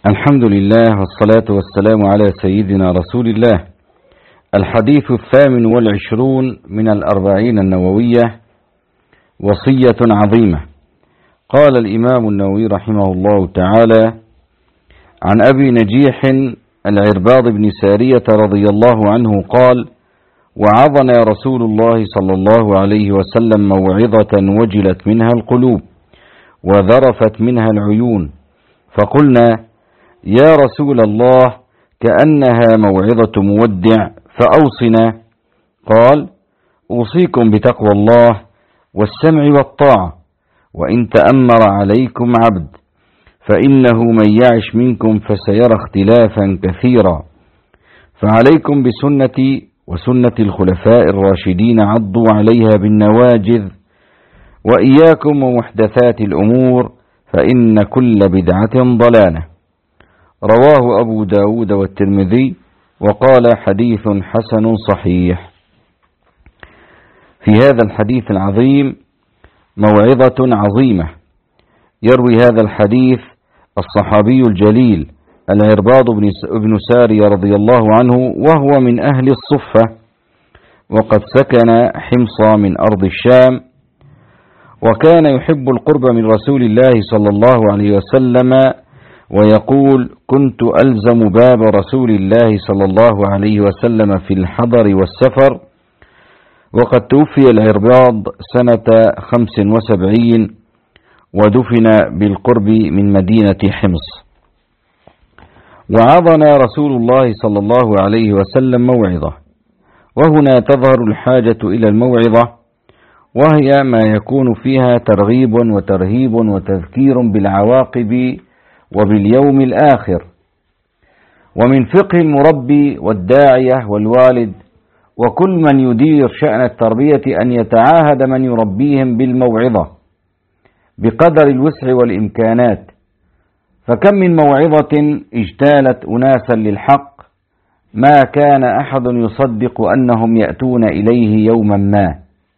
الحمد لله والصلاة والسلام على سيدنا رسول الله. الحديث 28 من 40 النووية، وصية عظيمة. قال الإمام النووي رحمه الله تعالى: عن أبي نجيح العرباض بن سارية رضي الله عنه قال: وعظنا رسول الله صلى الله عليه وسلم موعظة وجلت منها القلوب وذرفت منها العيون، فقلنا: يا رسول الله، كأنها موعظة مودع، فأوصنا. قال: أوصيكم بتقوى الله والسمع والطاعة، وإن تأمر عليكم عبد، فإنه من يعش منكم فسيرى اختلافا كثيرا، فعليكم بسنتي وسنة الخلفاء الراشدين، عضوا عليها بالنواجذ، وإياكم ومحدثات الأمور، فإن كل بدعة ضلالة. رواه أبو داود والترمذي، وقال: حديث حسن صحيح. في هذا الحديث العظيم موعظة عظيمة. يروي هذا الحديث الصحابي الجليل العرباض بن سارية رضي الله عنه، وهو من أهل الصفة، وقد سكن حمص من أرض الشام، وكان يحب القرب من رسول الله صلى الله عليه وسلم، ويقول: كنت ألزم باب رسول الله صلى الله عليه وسلم في الحضر والسفر. وقد توفي العرباض سنة 75، ودفن بالقرب من مدينة حمص. وعظنا رسول الله صلى الله عليه وسلم موعظة، وهنا تظهر الحاجة إلى الموعظة، وهي ما يكون فيها ترغيب وترهيب وتذكير بالعواقب وباليوم الآخر. ومن فقه المربي والداعية والوالد وكل من يدير شأن التربية أن يتعاهد من يربيهم بالموعظة بقدر الوسع والإمكانات، فكم من موعظة اجتالت أناسا للحق ما كان أحد يصدق أنهم يأتون إليه يوما ما.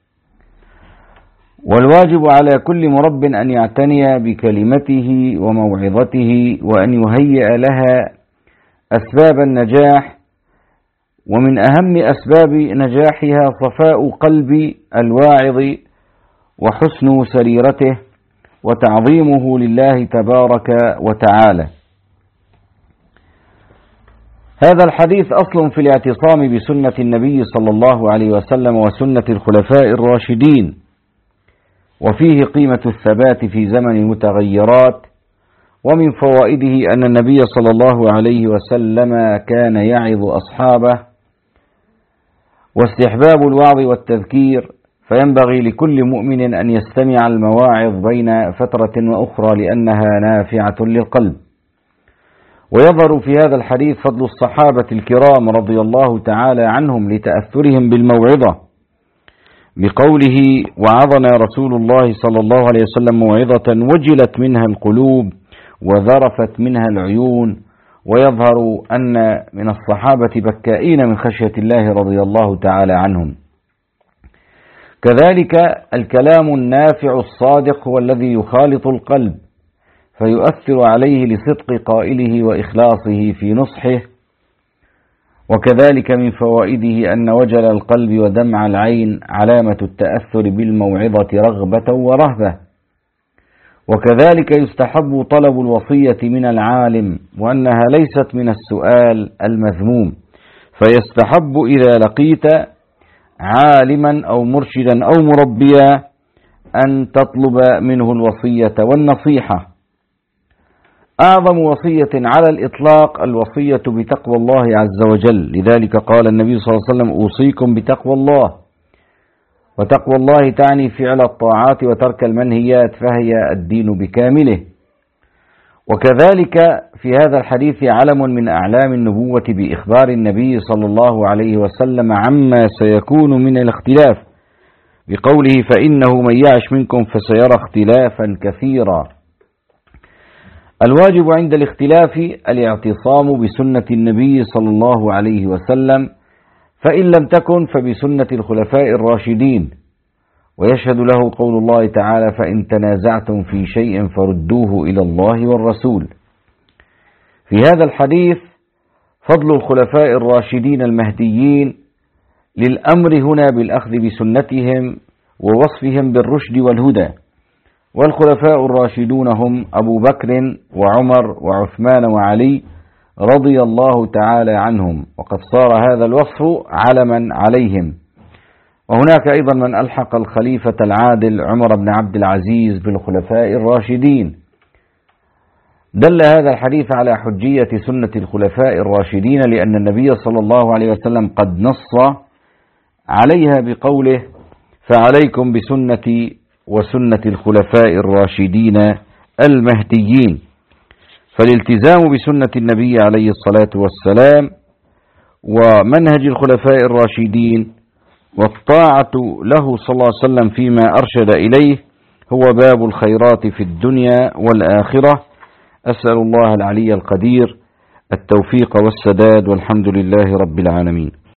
والواجب على كل مرب أن يعتني بكلمته وموعظته، وأن يهيئ لها أسباب النجاح. ومن أهم أسباب نجاحها صفاء قلب الواعظ وحسن سريرته وتعظيمه لله تبارك وتعالى. هذا الحديث أصل في الاعتصام بسنة النبي صلى الله عليه وسلم وسنة الخلفاء الراشدين، وفيه قيمة الثبات في زمن المتغيرات. ومن فوائده أن النبي صلى الله عليه وسلم كان يعظ أصحابه، واستحباب الوعظ والتذكير، فينبغي لكل مؤمن أن يستمع المواعظ بين فترة وأخرى لأنها نافعة للقلب. ويظهر في هذا الحديث فضل الصحابة الكرام رضي الله تعالى عنهم لتأثرهم بالموعظة، بقوله: وعظنا رسول الله صلى الله عليه وسلم موعظة وجلت منها القلوب وذرفت منها العيون. ويظهر أن من الصحابة بكائين من خشية الله رضي الله تعالى عنهم. كذلك الكلام النافع الصادق هو الذي يخالط القلب فيؤثر عليه لصدق قائله وإخلاصه في نصحه. وكذلك من فوائده أن وجل القلب ودمع العين علامة التأثر بالموعظة رغبة ورهبة. وكذلك يستحب طلب الوصية من العالم، وأنها ليست من السؤال المذموم، فيستحب إذا لقيت عالما أو مرشدا أو مربيا أن تطلب منه الوصية والنصيحة. أعظم وصية على الإطلاق الوصية بتقوى الله عز وجل، لذلك قال النبي صلى الله عليه وسلم: أوصيكم بتقوى الله. وتقوى الله تعني فعل الطاعات وترك المنهيات، فهي الدين بكامله. وكذلك في هذا الحديث علم من أعلام النبوة بإخبار النبي صلى الله عليه وسلم عما سيكون من الاختلاف، بقوله: فإنه من يعش منكم فسيرى اختلافا كثيرا. الواجب عند الاختلاف الاعتصام بسنة النبي صلى الله عليه وسلم، فإن لم تكن فبسنة الخلفاء الراشدين. ويشهد له قول الله تعالى: فإن تنازعتم في شيء فردوه إلى الله والرسول. في هذا الحديث فضل الخلفاء الراشدين المهديين للأمر هنا بالأخذ بسنتهم ووصفهم بالرشد والهدى. والخلفاء الراشدون هم أبو بكر وعمر وعثمان وعلي رضي الله تعالى عنهم، وقد صار هذا الوصف علما عليهم. وهناك أيضا من ألحق الخليفة العادل عمر بن عبد العزيز بالخلفاء الراشدين. دل هذا الحديث على حجية سنة الخلفاء الراشدين، لأن النبي صلى الله عليه وسلم قد نص عليها بقوله: فعليكم بسنتي وسنة الخلفاء الراشدين المهديين. فالالتزام بسنة النبي عليه الصلاة والسلام ومنهج الخلفاء الراشدين والطاعة له صلى الله عليه وسلم فيما أرشد إليه هو باب الخيرات في الدنيا والآخرة. أسأل الله العلي القدير التوفيق والسداد، والحمد لله رب العالمين.